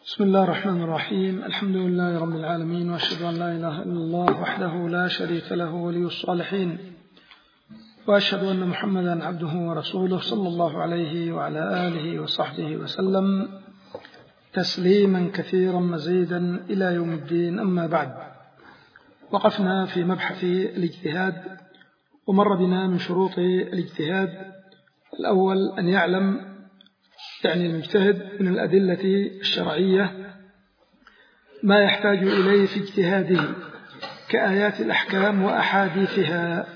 بسم الله الرحمن الرحيم. الحمد لله رب العالمين، وأشهد أن لا إله إلا الله وحده لا شريك له ولي الصالحين، وأشهد أن محمدا عبده ورسوله صلى الله عليه وعلى آله وصحبه وسلم تسليما كثيرا مزيدا إلى يوم الدين. أما بعد، وقفنا في مبحث الاجتهاد، ومر بنا من شروط الاجتهاد الأول أن يعلم يعني المجتهد من الأدلة الشرعية ما يحتاج إليه في اجتهاده كآيات الأحكام وأحاديثها،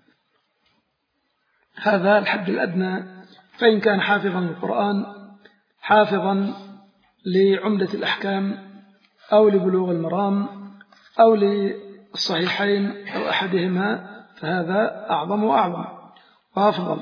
هذا الحد الأدنى. فإن كان حافظا للقرآن، حافظا لعمدة الأحكام أو لبلوغ المرام أو للصحيحين أو أحدهما، فهذا أعظم وأعظم وأفضل.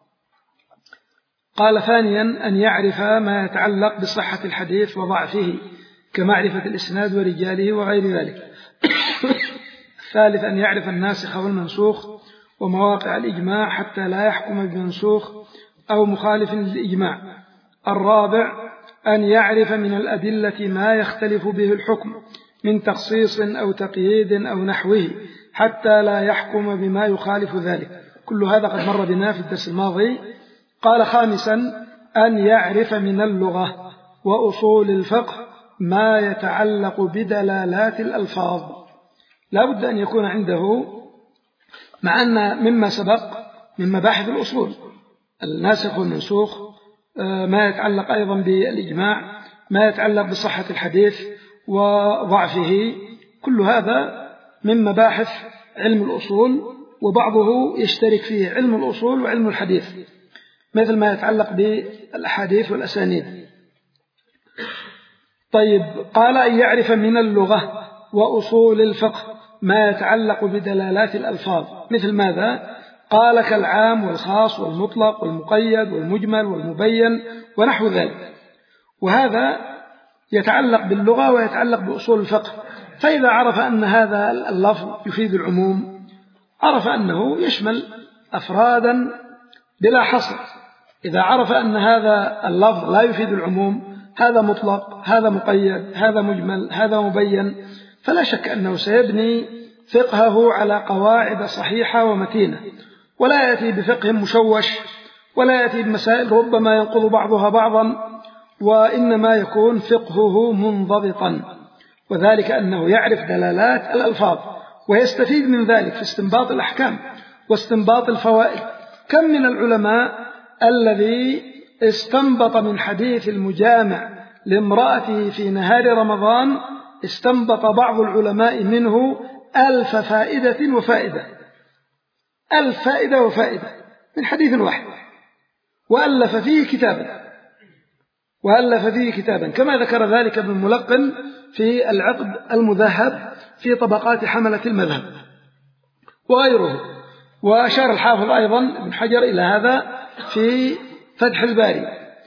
قال ثانيا أن يعرف ما يتعلق بصحة الحديث وضعفه كمعرفة الإسناد ورجاله وغير ذلك. الثالث أن يعرف الناسخ والمنسوخ ومواقع الإجماع حتى لا يحكم بمنسوخ أو مخالف للإجماع. الرابع أن يعرف من الأدلة ما يختلف به الحكم من تخصيص أو تقييد أو نحوه حتى لا يحكم بما يخالف ذلك. كل هذا قد مر بنا في الدرس الماضي. قال خامسا أن يعرف من اللغة وأصول الفقه ما يتعلق بدلالات الألفاظ. لا بد أن يكون عنده، مع أن مما سبق من مباحث الأصول الناسخ والمنسوخ، ما يتعلق أيضا بالإجماع، ما يتعلق بصحة الحديث وضعفه، كل هذا من مباحث علم الأصول، وبعضه يشترك فيه علم الأصول وعلم الحديث، مثل ما يتعلق بالأحاديث والأسانيد. طيب، قال أن يعرف من اللغة وأصول الفقه ما يتعلق بدلالات الألفاظ، مثل ماذا؟ قال كالعام والخاص والمطلق والمقيد والمجمل والمبين ونحو ذلك. وهذا يتعلق باللغة ويتعلق بأصول الفقه. فإذا عرف أن هذا اللفظ يفيد العموم، عرف أنه يشمل أفرادا بلا حصر. إذا عرف أن هذا اللفظ لا يفيد العموم، هذا مطلق، هذا مقيد، هذا مجمل، هذا مبين، فلا شك أنه سيبني فقهه على قواعد صحيحة ومتينة، ولا يأتي بفقه مشوش، ولا يأتي بمسائل ربما ينقض بعضها بعضا، وإنما يكون فقهه منضبطا، وذلك أنه يعرف دلالات الألفاظ ويستفيد من ذلك في استنباط الأحكام واستنباط الفوائد. كم من العلماء الذي استنبط من حديث المجامع لامرأته في نهار رمضان، استنبط بعض العلماء منه 1000 فائدة وفائدة، 1000 فائدة وفائدة من حديث واحد، وألف فيه كتابا كما ذكر ذلك ابن ملقن في العقد المذهب في طبقات حملة المذهب وغيره. وأشار الحافظ أيضا ابن حجر إلى هذا في فتح الباري.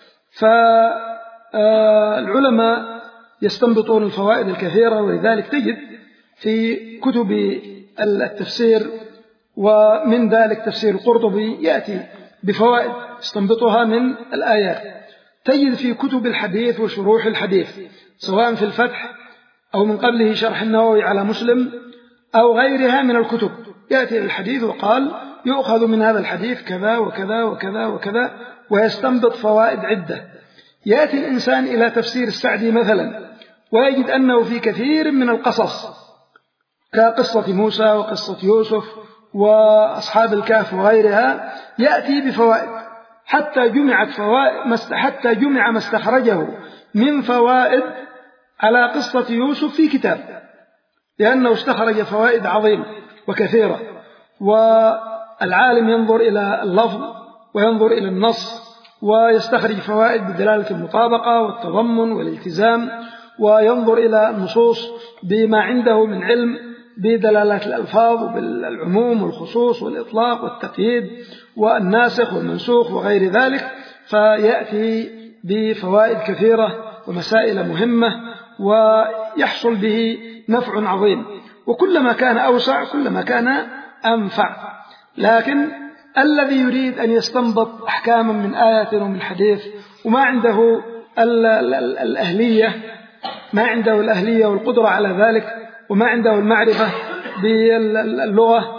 فالعلماء يستنبطون الفوائد الكثيرة، ولذلك تجد في كتب التفسير، ومن ذلك تفسير القرطبي يأتي بفوائد استنبطها من الآيات. تجد في كتب الحديث وشروح الحديث، سواء في الفتح أو من قبله شرح النووي على مسلم أو غيرها من الكتب، يأتي الحديث وقال يؤخذ من هذا الحديث كذا وكذا وكذا وكذا، ويستنبط فوائد عدة. يأتي الإنسان إلى تفسير السعدي مثلا، ويجد أنه في كثير من القصص كقصة موسى وقصة يوسف وأصحاب الكهف وغيرها يأتي بفوائد، حتى جمع ما استخرجه من فوائد على قصة يوسف في كتاب، لأنه استخرج فوائد عظيمة وكثيرة. والعالم ينظر إلى اللفظ وينظر إلى النص ويستخرج فوائد بدلالة المطابقة والتضمن والالتزام، وينظر إلى النصوص بما عنده من علم بدلالات الألفاظ وبالعموم والخصوص والإطلاق والتقييد والناسخ والمنسوخ وغير ذلك، فيأتي بفوائد كثيرة ومسائل مهمة، ويحصل به نفع عظيم. وكلما كان أوسع كلما كان أنفع. لكن الذي يريد أن يستنبط أحكاما من آيات ومن حديث وما عنده الأهلية ما عنده الأهلية والقدرة على ذلك، وما عنده المعرفة باللغة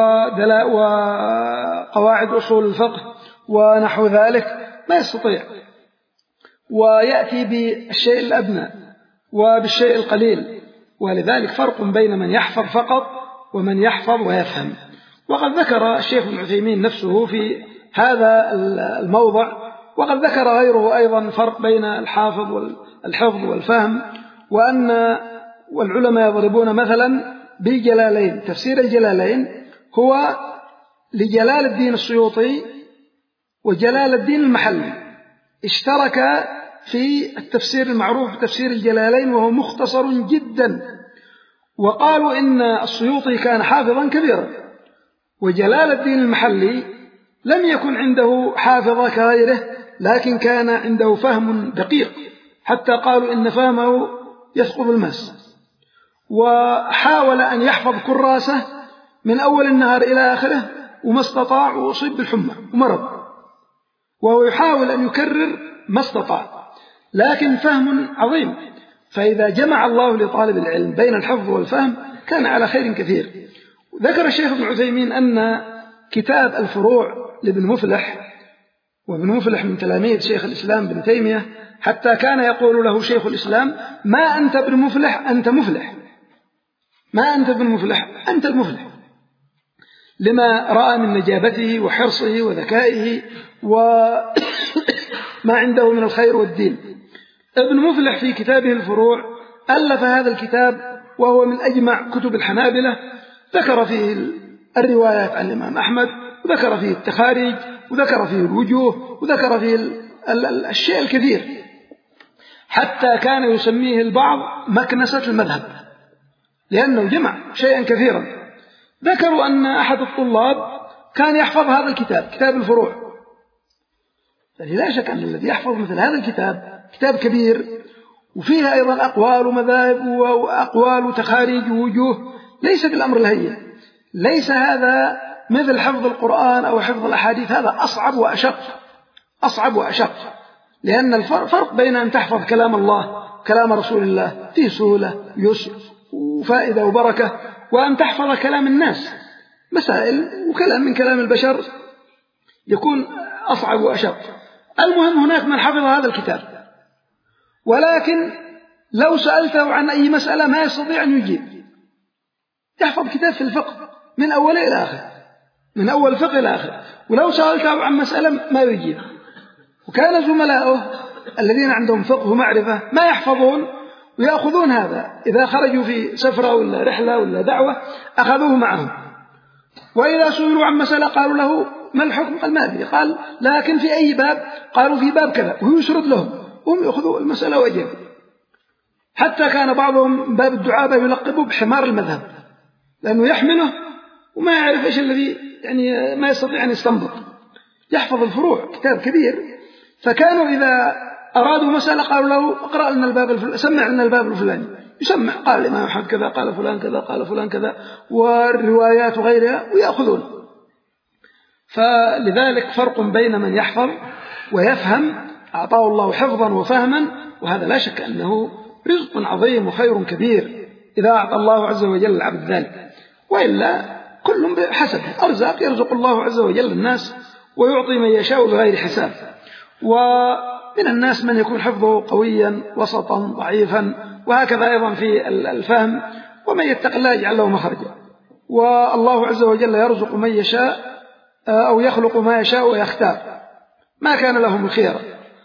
وقواعد أصول الفقه ونحو ذلك، ما يستطيع، ويأتي بالشيء الأدنى وبالشيء القليل. ولذلك فرق بين من يحفظ فقط ومن يحفظ ويفهم. وقد ذكر الشيخ ابن عثيمين نفسه في هذا الموضع، وقد ذكر غيره أيضا فرق بين الحفظ والفهم، والعلماء يضربون مثلا بجلالين. تفسير الجلالين هو لجلال الدين السيوطي وجلال الدين المحلي، اشترك في التفسير المعروف بتفسير الجلالين، وهو مختصر جدا. وقالوا إن السيوطي كان حافظا كبيرا، وجلال الدين المحلي لم يكن عنده حافظة كغيره، لكن كان عنده فهم دقيق، حتى قالوا إن فهمه يثقب الماس. وحاول أن يحفظ كراسة من أول النهار إلى آخره، وما استطاع، وأصيب بالحمى ومرض، وهو يحاول أن يكرر ما استطاع، لكن فهم عظيم. فإذا جمع الله لطالب العلم بين الحفظ والفهم كان على خير كثير. ذكر الشيخ ابن عثيمين أن كتاب الفروع لابن مفلح، وابن مفلح من تلاميذ شيخ الإسلام ابن تيمية، حتى كان يقول له شيخ الإسلام: ما أنت ابن مفلح، أنت مفلح، ما أنت ابن مفلح، أنت المفلح، لما رأى من نجابته وحرصه وذكائه وما عنده من الخير والدين. ابن مفلح في كتابه الفروع ألف هذا الكتاب، وهو من أجمع كتب الحنابلة، ذكر فيه الروايات عن الإمام أحمد، وذكر فيه التخاريج، وذكر فيه الوجوه، وذكر فيه الشيء الكثير، حتى كان يسميه البعض مكنسة المذهب، لأنه جمع شيئا كثيرا. ذكروا أن أحد الطلاب كان يحفظ هذا الكتاب، كتاب الفروع. لا شك أن الذي يحفظ مثل هذا الكتاب، كتاب كبير وفيه أيضا أقوال ومذاهب وأقوال وتخاريج ووجوه، ليس بالأمر الهين. ليس هذا مثل حفظ القرآن أو حفظ الأحاديث، هذا أصعب وأشق، لأن الفرق بين أن تحفظ كلام الله، كلام رسول الله، فيه سهولة ويسر وفائدة وبركة، وأن تحفظ كلام الناس، مسائل وكلام من كلام البشر، يكون أصعب وأشق. المهم هناك من حفظ هذا الكتاب، ولكن لو سألته عن أي مسألة ما يستطيع أن يجيب. يحفظ كتاب في الفقه من أوله إلى آخر، من أول فقه إلى آخر، ولو سألته عن مسألة ما يجيب. وكان زملاؤه الذين عندهم فقه ومعرفة ما يحفظون، ويأخذون هذا إذا خرجوا في سفرة ولا رحلة ولا دعوة أخذوه معهم، وإذا سئلوا عن مسألة قالوا له: ما الحكم؟ قال: ما أدري. قال: لكن في أي باب؟ قالوا: في باب كذا، وهو يشرد لهم، هم يأخذوا المسألة ويجيبوا. حتى كان بعضهم باب الدعابة يلقبه بحمار المذهب، لأنه يحمله وما يعرف إيش الذي يعني ما يستطيع أن يستنبط. يحفظ الفروع، كتاب كبير. فكانوا إذا أرادوا مسألة قالوا له: اقرأ لنا الباب الفلاني، سمع لنا الباب الفلاني، يسمع، قال الإمام أحمد كذا، قال فلان كذا، قال فلان كذا، والروايات وغيرها، ويأخذون. فلذلك فرق بين من يحفظ ويفهم، أعطاه الله حفظا وفهما، وهذا لا شك أنه رزق عظيم وخير كبير إذا أعطى الله عز وجل العبد ذلك. وإلا كل بحسب أرزاق، يرزق الله عز وجل الناس ويعطي من يشاء بغير حساب. ومن الناس من يكون حفظه قويا وسطا ضعيفا، وهكذا أيضا في الفهم. ومن يتق الله يجعل له مخرجا. والله عز وجل يرزق من يشاء أو يخلق ما يشاء ويختار، ما كان لهم الخيرة.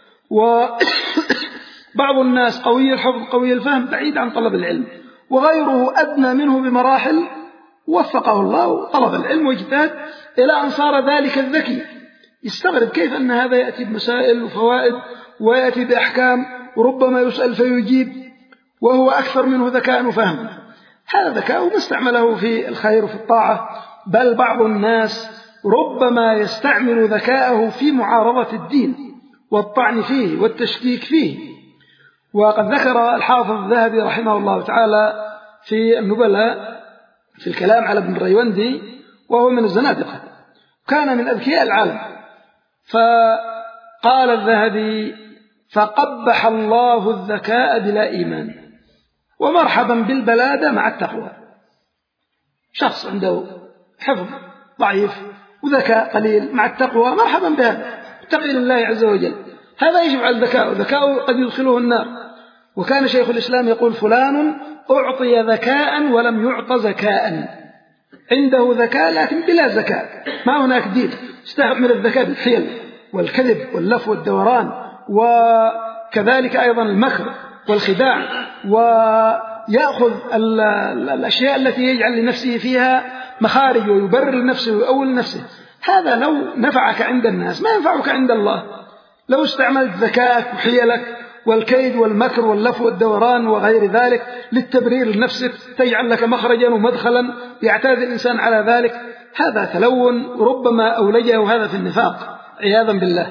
وبعض الناس قوي الحفظ قوي الفهم بعيد عن طلب العلم، وغيره أدنى منه بمراحل وفقه الله طلب العلم واجتهد إلى أن صار ذلك الذكي يستغرب كيف أن هذا يأتي بمسائل وفوائد ويأتي بأحكام، وربما يسأل فيجيب، وهو أكثر منه ذكاء وفهم. هذا ذكاء ما استعمله في الخير وفي الطاعة، بل بعض الناس ربما يستعمل ذكاءه في معارضة الدين والطعن فيه والتشكيك فيه. وقد ذكر الحافظ الذهبي رحمه الله تعالى في النبلاء في الكلام على ابن الريوندي، وهو من الزنادقة، كان من أذكياء العالم. فقال الذهبي: فقبح الله الذكاء بلا إيمان، ومرحبا بالبلادة مع التقوى. شخص عنده حفظ ضعيف وذكاء قليل مع التقوى، مرحبا بهذا، اتقي لله عز وجل، هذا يجب على الذكاء، وذكاء قد يدخله النار. وكان شيخ الإسلام يقول: فلان أعطي ذكاء ولم يعط زكاء، عنده ذكاء لكن بلا زكاء، ما هناك دين، استعمل الذكاء بالحيل والكذب واللف والدوران، وكذلك أيضا المكر والخداع، ويأخذ الأشياء التي يجعل لنفسه فيها مخارج ويبرر لنفسه ويؤول لنفسه. هذا لو نفعك عند الناس ما ينفعك عند الله. لو استعملت ذكاءك وحيلك والكيد والمكر واللف والدوران وغير ذلك للتبرير لنفسك، تجعل لك مخرجا ومدخلا يعتاد الإنسان على ذلك، هذا تلون ربما أولجه هذا في النفاق عياذا بالله.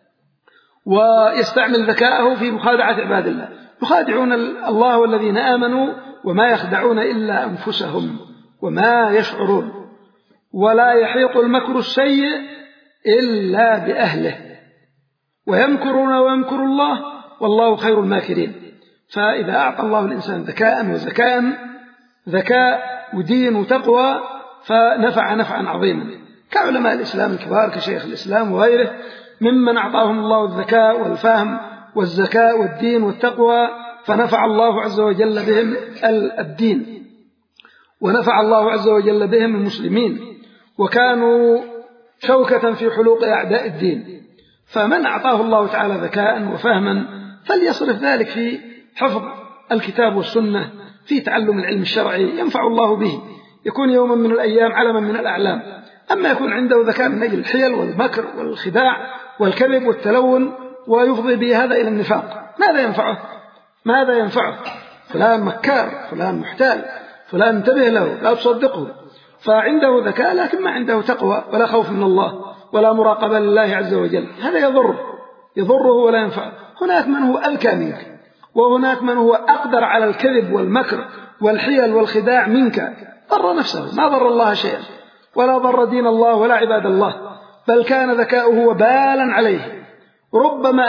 ويستعمل ذكاءه في مخادعة عباد الله، يخادعون الله والذين آمنوا وما يخدعون إلا أنفسهم وما يشعرون. ولا يحيط المكر السيء إلا بأهله، ويمكرون ويمكر الله والله خير الماكرين. فإذا أعطى الله الإنسان ذكاء وزكاء، ذكاء ودين وتقوى، فنفع نفعا عظيما، كعلماء الإسلام الكبار كشيخ الإسلام وغيره ممن أعطاهم الله الذكاء والفهم والزكاء والدين والتقوى، فنفع الله عز وجل بهم الدين، ونفع الله عز وجل بهم المسلمين، وكانوا شوكة في حلوق أعداء الدين. فمن أعطاه الله تعالى ذكاء وفهما فليصرف ذلك في حفظ الكتاب والسنة، في تعلم العلم الشرعي ينفع الله به، يكون يوما من الأيام علما من الأعلام. أما يكون عنده ذكاء من أجل الحيل والمكر والخداع والكذب والتلون ويفضي به هذا إلى النفاق، ماذا ينفعه؟ ماذا ينفعه؟ فلان مكار، فلان محتال، فلان انتبه له، لا تصدقه. فعنده ذكاء لكن ما عنده تقوى ولا خوف من الله ولا مراقبة لله عز وجل، هذا يضره ولا ينفعه. هناك من هو أذكى منك، وهناك من هو أقدر على الكذب والمكر والحيل والخداع منك، ضر نفسه ما ضر الله شيئا، ولا ضر دين الله ولا عباد الله، بل كان ذكاؤه وبالا عليه، ربما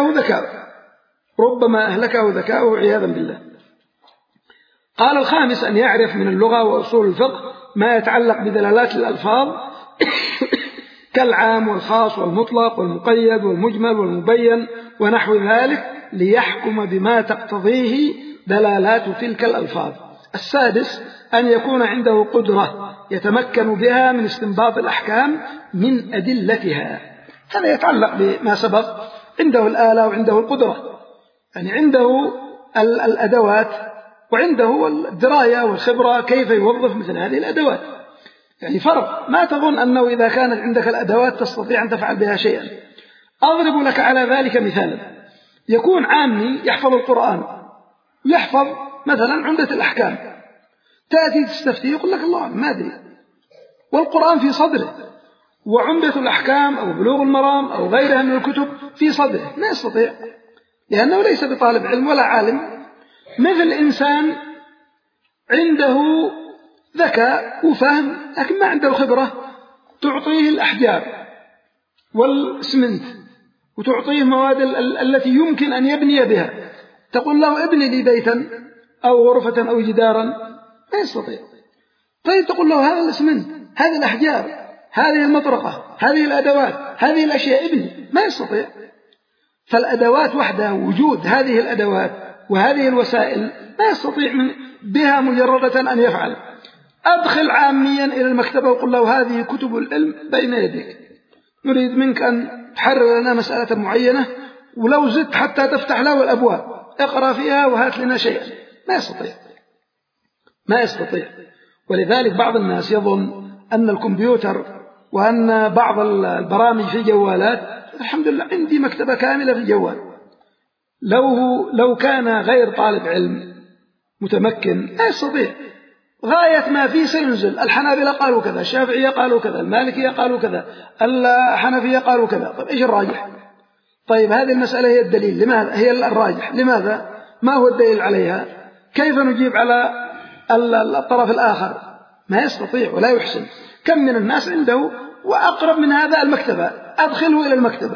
أهلكه ذكاؤه عياذا بالله. قال: الخامس أن يعرف من اللغة وأصول الفقه ما يتعلق بدلالات الألفاظ كالعام والخاص والمطلق والمقيد والمجمل والمبين ونحو ذلك، ليحكم بما تقتضيه دلالات تلك الألفاظ. السادس أن يكون عنده قدرة يتمكن بها من استنباط الأحكام من أدلتها، هذا يتعلق بما سبق، عنده الآلة وعنده القدرة، يعني عنده الأدوات وعنده الدراية والخبرة كيف يوظف مثل هذه الأدوات. يعني فرق، ما تظن أنه إذا كانت عندك الأدوات تستطيع أن تفعل بها شيئا. أضرب لك على ذلك مثالا: يكون عامي يحفظ القرآن، يحفظ مثلا عمدة الأحكام، تأتي تستفتي يقول لك الله ما أدري، والقرآن في صدره، وعمدة الأحكام أو بلوغ المرام أو غيرها من الكتب في صدره، ما يستطيع لأنه ليس بطالب علم ولا عالم. مثل إنسان عنده ذكاء وفهم لكن ما عنده خبرة، تعطيه الأحجار والإسمنت وتعطيه المواد التي يمكن أن يبني بها، تقول له ابني لي بيتا أو غرفة أو جدارا، ما يستطيع. طيب تقول له هذا الإسمنت، هذه الأحجار، هذه المطرقة، هذه الأدوات، هذه الأشياء ابني، ما يستطيع. فالأدوات وحدها، وجود هذه الأدوات وهذه الوسائل ما يستطيع بها مجردة أن يفعل. أدخل عاميا إلى المكتبة وقل له هذه كتب العلم بين يديك، نريد منك أن تحرر لنا مسألة معينة، ولو زدت حتى تفتح له الأبواب، اقرأ فيها وهات لنا شيئا، ما يستطيع. ولذلك بعض الناس يظن أن الكمبيوتر وأن بعض البرامج في الجوالات، الحمد لله عندي مكتبة كاملة في الجوال. لو كان غير طالب علم متمكن لا يستطيع، غاية ما فيه سينزل، الحنابلة قالوا كذا، الشافعية قالوا كذا، المالكية قالوا كذا، الحنفية قالوا كذا. طيب إيش الراجح؟ طيب هذه المسألة هي الدليل، لماذا هي الراجح؟ لماذا؟ ما هو الدليل عليها؟ كيف نجيب على الطرف الآخر؟ ما يستطيع ولا يحسن. كم من الناس عنده وأقرب من هذا المكتبة، أدخله إلى المكتبة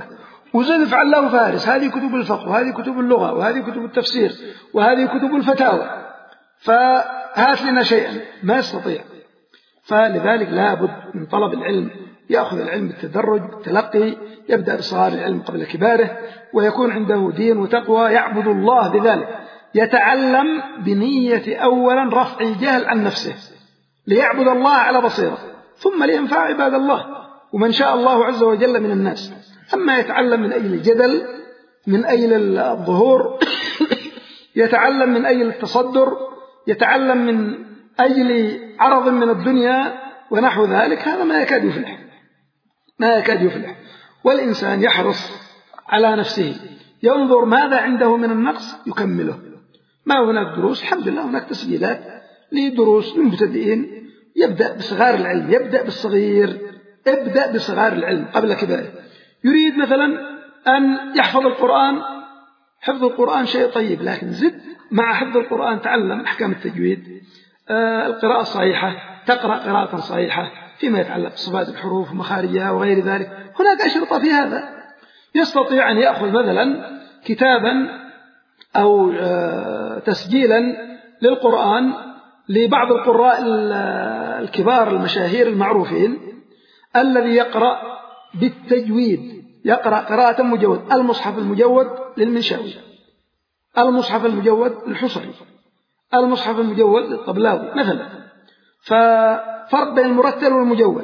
وزد افعل له فارس، هذه كتب الفقه وهذه كتب اللغة وهذه كتب التفسير وهذه كتب الفتاوى، فهات لنا شيئا، ما يستطيع. فلذلك لا بد من طلب العلم، يأخذ العلم بالتدرج بالتلقي، يبدأ بصغار العلم قبل كباره، ويكون عنده دين وتقوى، يعبد الله بذلك، يتعلم بنية أولا رفع الجهل عن نفسه ليعبد الله على بصيرة، ثم لينفع عباد الله ومن شاء الله عز وجل من الناس. أما يتعلم من أجل الجدل، من أجل الظهور يتعلم من أجل التصدر، يتعلم من أجل عرض من الدنيا ونحو ذلك، هذا ما يكاد يفلح، ما يكاد يفلح. والإنسان يحرص على نفسه، ينظر ماذا عنده من النقص يكمله. ما هناك دروس، الحمد لله هناك تسجيلات لدروس للمبتدئين، يبدأ بصغار العلم، يبدأ بالصغير، ابدأ بصغار العلم قبل كباره. يريد مثلا أن يحفظ القرآن، حفظ القرآن شيء طيب، لكن زد مع حفظ القرآن تعلم أحكام التجويد، القراءة الصحيحة، تقرأ قراءة صحيحة فيما يتعلق بصفات الحروف ومخارجها وغير ذلك. هناك أشرطة في هذا. يستطيع أن يأخذ مثلا كتابا أو تسجيلا للقرآن لبعض القراء الكبار المشاهير المعروفين، الذي يقرأ بالتجويد، يقرأ قراءة مجود، المصحف المجود للمنشاوي، المصحف المجود للحصري، المصحف المجود للطبلاوي مثلا. ففرق بين المرتل والمجود،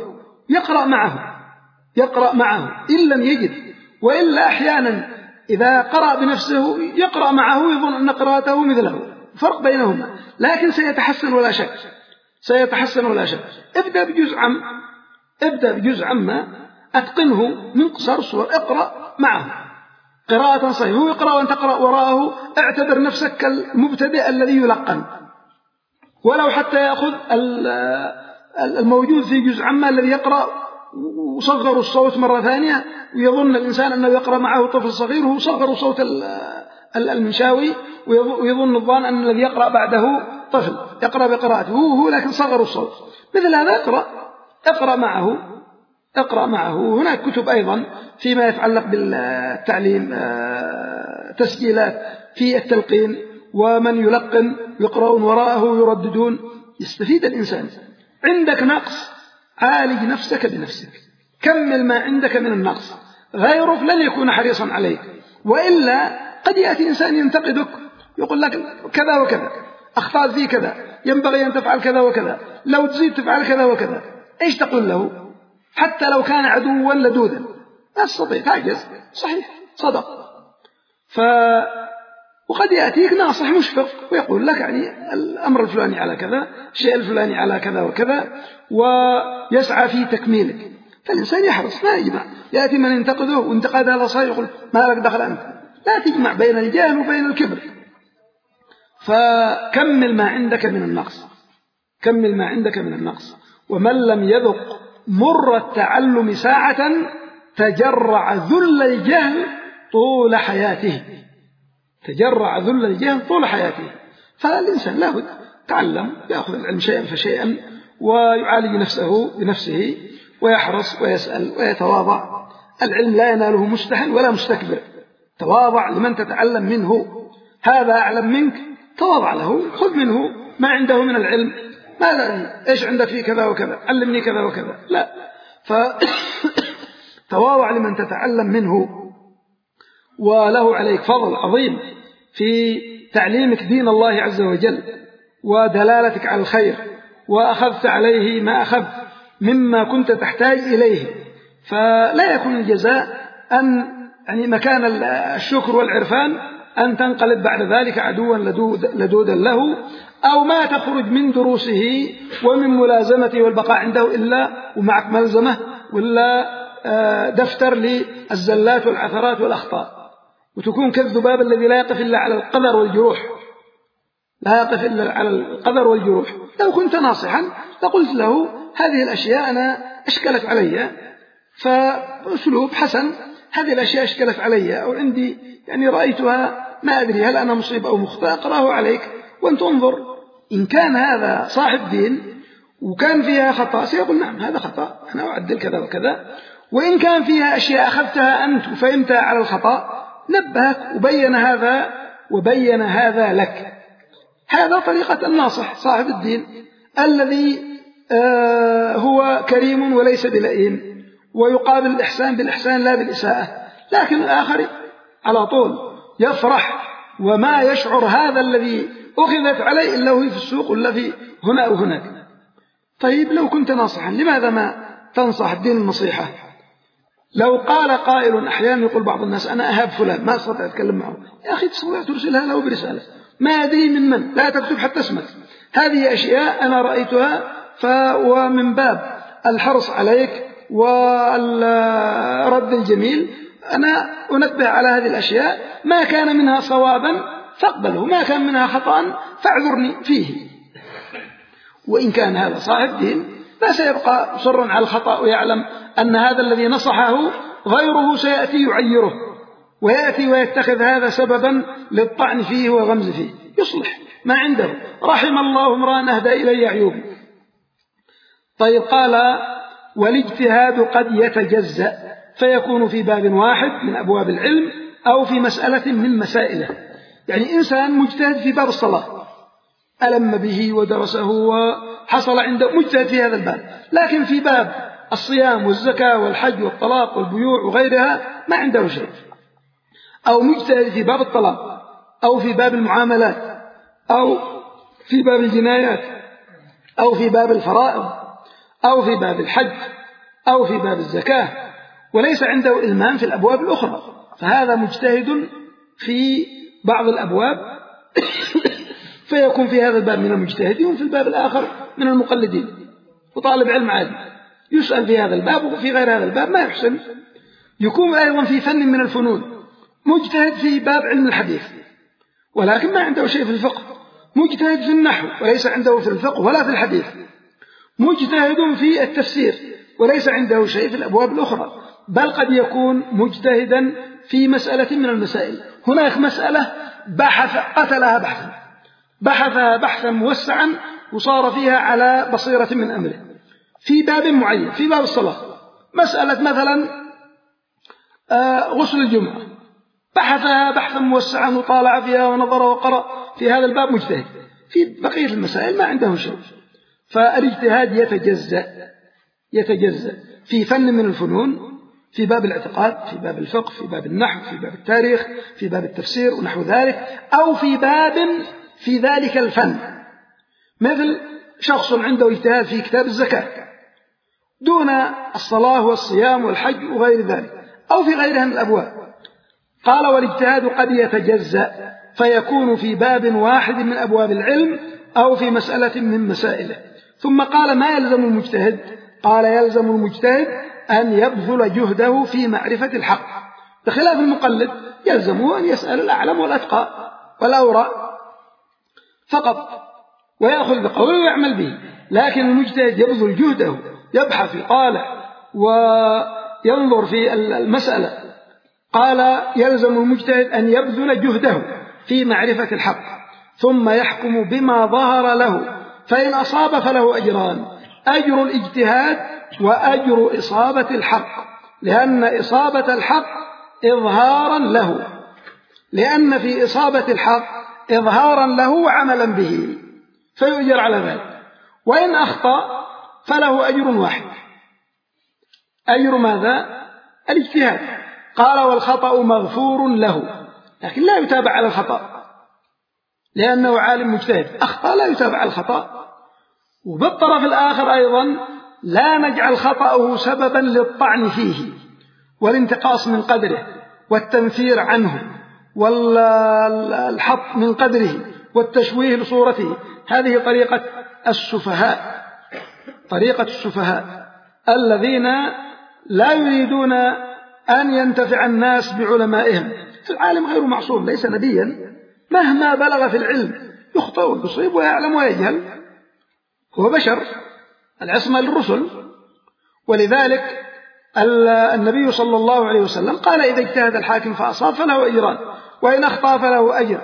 يقرأ معه إن لم يجد، وإلا أحيانا إذا قرأ بنفسه يقرأ معه يظن أن قراءته مثله، فرق بينهما، لكن سيتحسن ولا شك، سيتحسن ولا شك. ابدأ بجزء عما أتقنه من قصار الصور، اقرأ معه قراءة صحيحة، هو يقرأ وأنت تقرأ وراءه، اعتبر نفسك كالمبتدئ الذي يلقن، ولو حتى يأخذ الموجود في جزء عما الذي يقرأ وصغر الصوت مرة ثانية، ويظن الإنسان أنه يقرأ معه طفل صغير وهو صغر صوت المنشاوي، ويظن الظان أن الذي يقرأ بعده طفل يقرأ بقراءته هو لكن صغر الصوت. مثل هذا اقرأ معه. هناك كتب أيضا فيما يتعلق بالتعليم، تسجيلات في التلقين، ومن يلقن يقرؤون وراءه يرددون، يستفيد الإنسان. عندك نقص، عالج نفسك بنفسك، كمل ما عندك من النقص، غيرك لن يكون حريصا عليك، وإلا قد يأتي إنسان ينتقدك يقول لك كذا وكذا، أخطأت في كذا، ينبغي أن تفعل كذا وكذا، لو تزيد تفعل كذا وكذا. إيش تقول له؟ حتى لو كان عدوا لدودا لا تستطيع، تعجز، صحيح، صدق. وقد يأتيك ناصح مشفق ويقول لك يعني الأمر الفلاني على كذا، الشيء الفلاني على كذا وكذا، ويسعى في تكميلك. فالإنسان يحرص، لا يجمع، يأتي من ينتقده وانتقاد هذا صحيح يقول ما لك دخل أنت، لا تجمع بين الجهل وبين الكبر. فكمل ما عندك من النقص، كمل ما عندك من النقص. ومن لم يذق مر التعلم ساعة تجرع ذل الجهل طول حياته، تجرع ذل الجهل طول حياته. فالإنسان لابد تعلم، يأخذ العلم شيئا فشيئا، ويعالج نفسه بنفسه، ويحرص ويسأل ويتواضع. العلم لا يناله مستحل ولا مستكبر، تواضع لمن تتعلم منه، هذا أعلم منك تواضع له، خذ منه ما عنده من العلم، ماذا إيش عندك في كذا وكذا، علمني كذا وكذا، لا. فتواضع لمن تتعلم منه، وله عليك فضل عظيم في تعليمك دين الله عز وجل ودلالتك على الخير، وأخذت عليه ما أخذت مما كنت تحتاج إليه. فلا يكون الجزاء أن يعني مكان الشكر والعرفان أن تنقلب بعد ذلك عدوا لدودا له، أو ما تخرج من دروسه ومن ملازمته والبقاء عنده إلا ومعك ملزمة ولا دفتر للزلات والعثرات والأخطاء، وتكون كالذباب الذي لا يقف إلا على القدر والجروح، لا يقف إلا على القدر والجروح. لو كنت ناصحا لقلت له هذه الأشياء أنا أشكلت علي، فأسلوب حسن، هذه الأشياء أشكلت علي أو عندي يعني رأيتها ما أدري هل أنا مصيب أو مخطئ، أقرأه عليك وأنت انظر، إن كان هذا صاحب دين وكان فيها خطأ سيقول نعم هذا خطأ، أنا أعدل كذا وكذا، وإن كان فيها أشياء أخذتها أنت وفهمتها على الخطأ نبهك وبين هذا لك. هذا طريقة الناصح صاحب الدين الذي هو كريم وليس بلئيم، ويقابل الإحسان بالإحسان لا بالإساءة. لكن الآخر على طول يفرح وما يشعر هذا الذي أخذت عليه إلا هو في السوق ولا في هنا أو هناك. طيب لو كنت ناصحا لماذا ما تنصح الدين النصيحة؟ لو قال قائل أحيانا يقول بعض الناس أنا أهاب فلان ما أستطيع أتكلم معه، يا أخي ترسلها له برسالة، ما أدري من لا تكتب حتى اسمك. هذه أشياء أنا رأيتها ومن باب الحرص عليك والرد الجميل أنا أنبه على هذه الأشياء، ما كان منها صوابا فاقبله، ما كان منها خطأ فاعذرني فيه. وإن كان هذا صاحب دين لا سيبقى مصرا على الخطأ ويعلم أن هذا الذي نصحه غيره سيأتي يعيره ويأتي ويتخذ هذا سببا للطعن فيه والغمز فيه، يصلح ما عنده. رحم الله امرأ أهدى إلي عيوب. طيب قال والاجتهاد قد يتجزأ فيكون في باب واحد من أبواب العلم أو في مسألة من مسائله. يعني إنسان مجتهد في باب الصلاة ألم به ودرسه وحصل عنده مجتهد في هذا الباب، لكن في باب الصيام والزكاة والحج والطلاق والبيوع وغيرها ما عنده شيء. أو مجتهد في باب الطلاق أو في باب المعاملات أو في باب الجنايات أو في باب الفرائض أو في باب الحج أو في باب الزكاة وليس عنده إلمام في الأبواب الأخرى، فهذا مجتهد في بعض الأبواب فيكون في هذا الباب من المجتهدين وفي الباب الآخر من المقلدين. وطالب علم عادي يسأل في هذا الباب وفي غير هذا الباب ما يحسن. يكون أيضا في فن من الفنون مجتهد في باب علم الحديث ولكن ما عنده شيء في الفقه، مجتهد في النحو وليس عنده في الفقه ولا في الحديث، مجتهد في التفسير وليس عنده شيء في الأبواب الأخرى، بل قد يكون مجتهدا في مسألة من المسائل. هناك مسألة بحثها بحثا موسعا وصار فيها على بصيرة من أمره في باب معين، في باب الصلاة، مسألة مثلا غسل الجمعة، بحثها بحثا موسعا وطالع فيها ونظر وقرأ في هذا الباب، مجتهد. في بقية المسائل ما عنده شيء. فالاجتهاد يتجزأ في فن من الفنون، في باب الاعتقاد، في باب الفقه، في باب النحو، في باب التاريخ، في باب التفسير ونحو ذلك، أو في باب في ذلك الفن، مثل شخص عنده اجتهاد في كتاب الزكاة دون الصلاة والصيام والحج وغير ذلك، أو في غيرها من الأبواب. قال والاجتهاد قد يتجزأ فيكون في باب واحد من أبواب العلم أو في مسألة من مسائله. ثم قال ما يلزم المجتهد؟ قال يلزم المجتهد أن يبذل جهده في معرفة الحق، بخلاف المقلد يلزمه أن يسأل الأعلم والأتقى والأورع فقط ويأخذ بقوله ويعمل به. لكن المجتهد يبذل جهده، يبحث يطالع وينظر في المسألة. قال يلزم المجتهد أن يبذل جهده في معرفة الحق ثم يحكم بما ظهر له، فإن أصاب فله أجران: أجر الاجتهاد وأجر إصابة الحق، لأن إصابة الحق إظهارا له، لأن في إصابة الحق إظهارا له وعملا به فيؤجر على ذلك. وإن أخطأ فله أجر واحد. أجر ماذا؟ الاجتهاد. قال والخطأ مغفور له، لكن لا يتابع على الخطأ لأنه عالم مجتهد، أخطأ لا يتابع على الخطأ. وبالطرف الآخر أيضا لا نجعل خطأه سببا للطعن فيه والانتقاص من قدره والتنفير عنه والحط من قدره والتشويه لصورته. هذه طريقة السفهاء الذين لا يريدون أن ينتفع الناس بعلمائهم. العالم غير معصوم، ليس نبيا، مهما بلغ في العلم يخطئ ويصيب ويعلم ويجهل، هو بشر، العصمة للرسل. ولذلك النبي صلى الله عليه وسلم قال إذا اجتهد الحاكم فأصاب فله أجران وإن أخطأ فله أجر.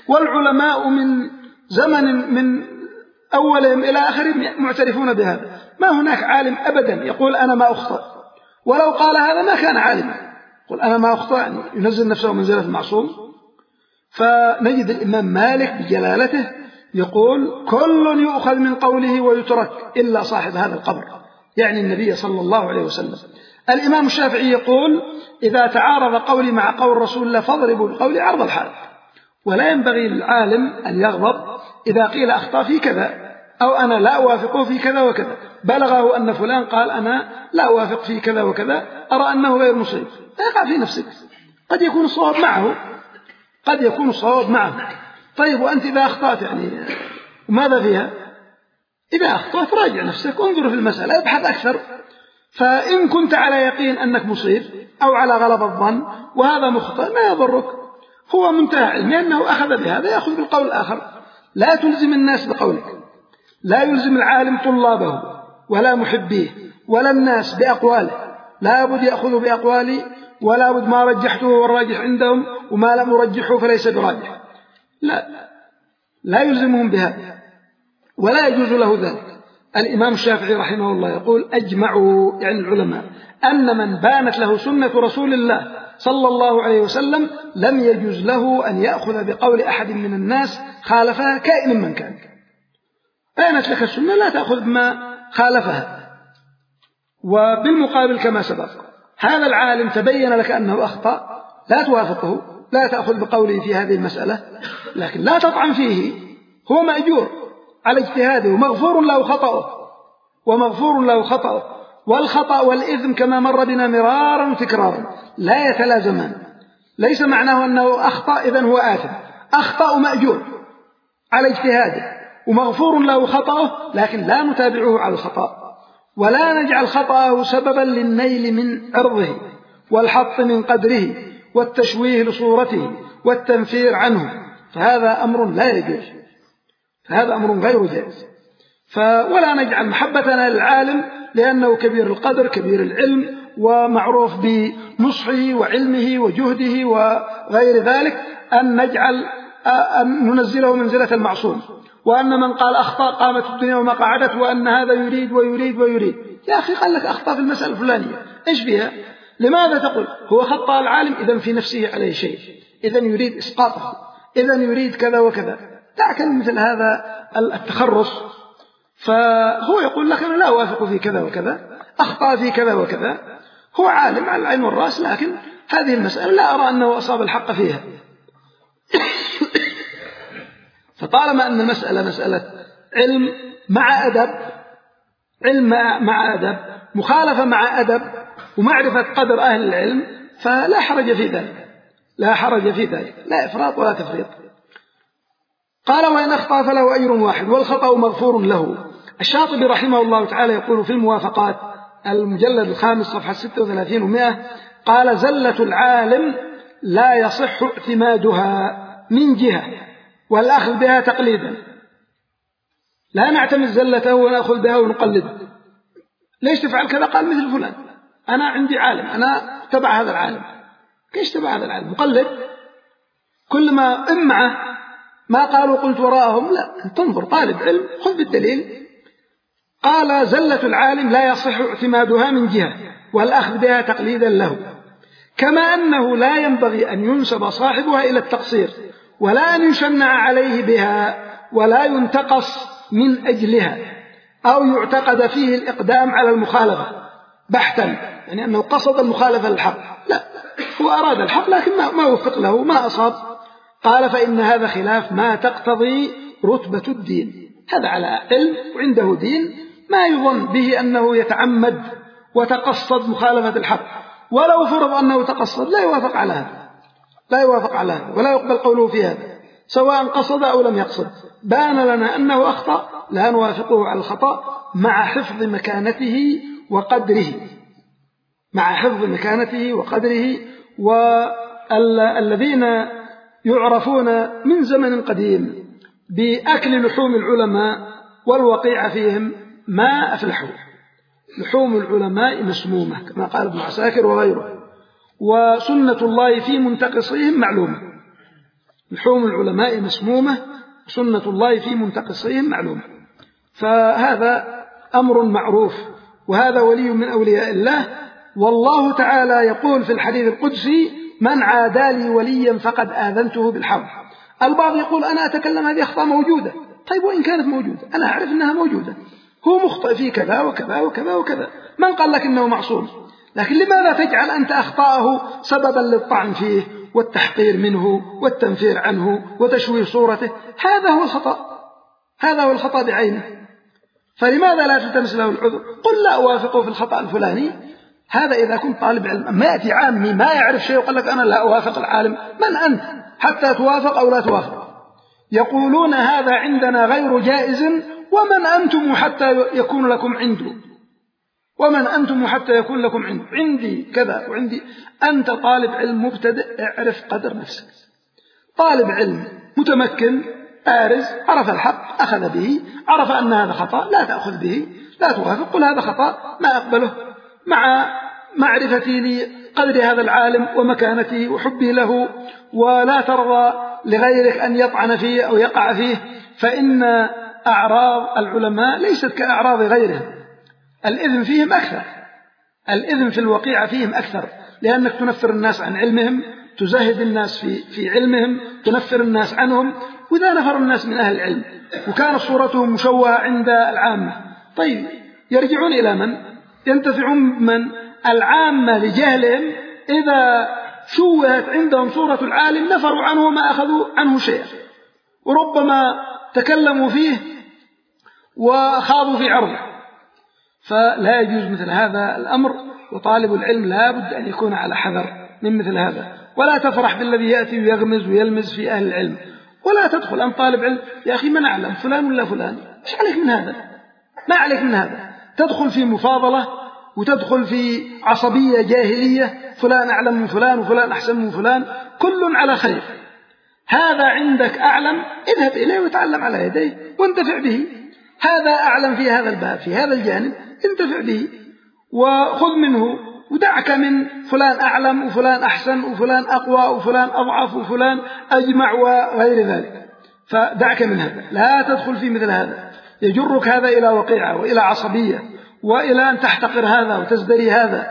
والعلماء من زمن من أولهم إلى آخرهم معترفون بهذا، ما هناك عالم أبدا يقول أنا ما أخطأ، ولو قال هذا ما كان عالما، يقول أنا ما أخطأ يعني ينزل نفسه منزلة المعصوم. فنجد الإمام مالك بجلالته يقول كل يؤخذ من قوله ويترك إلا صاحب هذا القبر، يعني النبي صلى الله عليه وسلم. الإمام الشافعي يقول إذا تعارض قولي مع قول رسول الله فاضربوا بقولي عرض الحال. ولا ينبغي للعالم أن يغضب إذا قيل أخطأ في كذا أو أنا لا أوافقه في كذا وكذا، بلغه أن فلان قال أنا لا أوافق في كذا وكذا، أرى أنه غير مصيب، لا يقع في نفسك، قد يكون الصواب معه، قد يكون الصواب معه. طيب وأنت إذا أخطأت يعني وماذا فيها؟ إذا أخطأت راجع نفسك، انظر في المسألة، ابحث أكثر. فإن كنت على يقين أنك مصيب أو على غلب الظن وهذا مخطئ ما يضرك، هو منتهى علمه أنه أخذ بهذا يأخذ بالقول الآخر. لا تلزم الناس بقولك، لا يلزم العالم طلابه ولا محبيه ولا الناس بأقواله، لا بد يأخذ بأقوالي ولا بد ما رجحته والراجح عندهم وما لم أرجحه فليس براجح، لا يلزمهم بهذا ولا يجوز له ذلك. الإمام الشافعي رحمه الله يقول أجمعوا يعني العلماء أن من بانت له سنة رسول الله صلى الله عليه وسلم لم يجوز له أن يأخذ بقول أحد من الناس خالفها كائن من كان. بانت لك السنة لا تأخذ بما خالفها. وبالمقابل كما سبق هذا العالم تبين لك أنه أخطأ لا توافقه، لا تأخذ بقوله في هذه المسألة، لكن لا تطعن فيه، هو مأجور على اجتهاده ومغفور له خطأه، ومغفور له خطأه. والخطأ والإثم كما مر بنا مرارا وتكرارا لا يتلازمان، ليس معناه أنه أخطأ إذن هو آثم، أخطأ مأجور على اجتهاده ومغفور له خطأه، لكن لا نتابعه على الخطأ ولا نجعل خطأه سببا للنيل من عرضه والحط من قدره والتشويه لصورته والتنفير عنه، فهذا أمر لا يجوز، فهذا أمر غير جائز. ولا نجعل محبتنا للعالم لأنه كبير القدر كبير العلم ومعروف بنصحه وعلمه وجهده وغير ذلك أن ننزله منزلة المعصوم، وأن من قال أخطأ قامت الدنيا وما قعدت، وأن هذا يريد ويريد ويريد. يا أخي قال لك أخطأ في المسألة الفلانية، إيش فيها؟ لماذا تقول هو خطأ العالم؟ إذن في نفسه عليه شيء، إذن يريد إسقاطه، إذن يريد كذا وكذا. دعك مثل هذا التخرص. فهو يقول لك أنا لا أوافق في كذا وكذا، أخطأ في كذا وكذا، هو عالم على العين والرأس، لكن هذه المسألة لا أرى أنه أصاب الحق فيها. فطالما أن المسألة مسألة علم مع أدب، علم مع أدب، مخالفة مع أدب، ومعرفة قدر أهل العلم، فلا حرج في ذلك، لا حرج في ذلك، لا إفراط ولا تفريط. قال وإن أخطأ فله أجر واحد والخطأ مغفور له. الشاطبي رحمه الله تعالى يقول في الموافقات المجلد 5 صفحة 36 و100 قال زلة العالم لا يصح اعتمادها من جهة والأخذ بها تقليدا، لا نعتمد زلته ونأخذ بها ونقلده. ليش تفعل كذا؟ قال مثل فلان، أنا عندي عالم أنا تبع هذا العالم. كيش تبع هذا العالم؟ مقلد، كل ما معه ما قالوا قلت وراءهم، لا، تنظر طالب علم خذ بالدليل. قال زلة العالم لا يصح اعتمادها من جهة والأخذ بها تقليدا له، كما أنه لا ينبغي أن ينسب صاحبها إلى التقصير ولا أن يشنع عليه بها ولا ينتقص من أجلها أو يعتقد فيه الإقدام على المخالفة بحتا، يعني أنه قصد المخالفة للحق، لا، هو أراد الحق لكن ما وفق له ما أصاب. قال فإن هذا خلاف ما تقتضي رتبة الدين، هذا على علم وعنده دين، ما يظن به أنه يتعمد وتقصد مخالفة الحق، ولو فرض أنه تقصد لا يوافق على هذا، لا يوافق على هذا ولا يقبل قوله في هذا، سواء قصد أو لم يقصد. بان لنا أنه أخطأ لا نوافقه على الخطأ مع حفظ مكانته وقدره، مع حفظ مكانته وقدره. والذين يعرفون من زمن قديم بأكل لحوم العلماء والوقيع فيهم ما أفلحوا. لحوم العلماء مسمومة كما قال ابن عساكر وغيره، وسنة الله في منتقصيهم معلومة. لحوم العلماء مسمومة، سنة الله في منتقصيهم معلومة. فهذا أمر معروف، وهذا ولي من أولياء الله. والله تعالى يقول في الحديث القدسي: من عادى لي وليا فقد آذنته بالحرب. البعض يقول: أنا أتكلم هذه أخطاء موجودة. طيب، وإن كانت موجودة أنا أعرف أنها موجودة، هو مخطئ في كذا وكذا وكذا وكذا، من قال لك إنه معصوم؟ لكن لماذا تجعل أنت أخطاءه سببا للطعن فيه والتحقير منه والتنفير عنه وتشويه صورته؟ هذا هو الخطأ، هذا هو الخطأ بعينه. فلماذا لا تلتمس له العذر؟ قل لا أوافقه في الخطأ الفلاني. هذا إذا كنت طالب علم. ما يأتي عامي ما يعرف شيء وقال لك أنا لا أوافق العالم. من أنت حتى توافق أو لا توافق؟ يقولون هذا عندنا غير جائز، ومن أنتم حتى يكون لكم عنده؟ ومن أنتم حتى يكون لكم عنده؟ عندي كذا وعندي. أنت طالب علم مبتدئ، اعرف قدر نفسك. طالب علم متمكن بارز، عرف الحق أخذ به، عرف أن هذا خطأ لا تأخذ به، لا توافق، قل هذا خطأ ما أقبله، مع معرفتي لقدر هذا العالم ومكانته وحبي له، ولا ترضى لغيرك أن يطعن فيه أو يقع فيه، فإن أعراض العلماء ليست كأعراض غيرهم. الإذن فيهم أكثر، الإذن في الوقيعة فيهم أكثر، لأنك تنفر الناس عن علمهم، تزهد الناس في علمهم، تنفر الناس عنهم. وإذا نفر الناس من أهل العلم وكانت صورتهم مشوهة عند العامة، طيب يرجعون إلى من؟ ينتفعون من؟ العامة لجهلهم إذا شوهت عندهم صورة العالم نفروا عنه وما أخذوا عنه شيئا، وربما تكلموا فيه وخاضوا في عرضه. فلا يجوز مثل هذا الأمر، وطالب العلم لا بد أن يكون على حذر من مثل هذا، ولا تفرح بالذي يأتي ويغمز ويلمز في أهل العلم، ولا تدخل أن طالب علم يا أخي من أعلم فلان ولا فلان، إيش عليك من هذا؟ ما عليك من هذا. تدخل في مفاضلة وتدخل في عصبية جاهلية، فلان أعلم من فلان وفلان أحسن من فلان، كل على خير. هذا عندك أعلم، اذهب إليه وتعلم على يديه وانتفع به. هذا أعلم في هذا الباب في هذا الجانب، انتفع به وخذ منه، ودعك من فلان أعلم وفلان أحسن وفلان أقوى وفلان أضعف وفلان أجمع وغير ذلك. فدعك من هذا، لا تدخل في مثل هذا، يجرك هذا إلى وقيعة وإلى عصبية وإلى أن تحتقر هذا وتزدري هذا.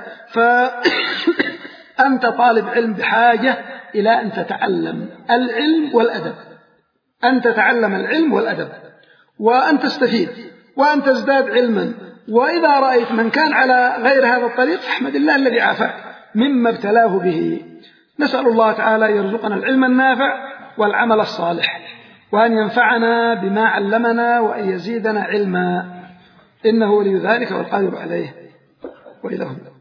فأنت طالب علم بحاجة إلى أن تتعلم العلم والأدب، أن تتعلم العلم والأدب، وأن تستفيد وأن تزداد علما. وإذا رأيت من كان على غير هذا الطريق فاحمد الله الذي عافاك مما ابتلاه به. نسأل الله تعالى يرزقنا العلم النافع والعمل الصالح، وأن ينفعنا بما علمنا وأن يزيدنا علما، إنه ولي ذلك والقادر عليه. وإلى هنا.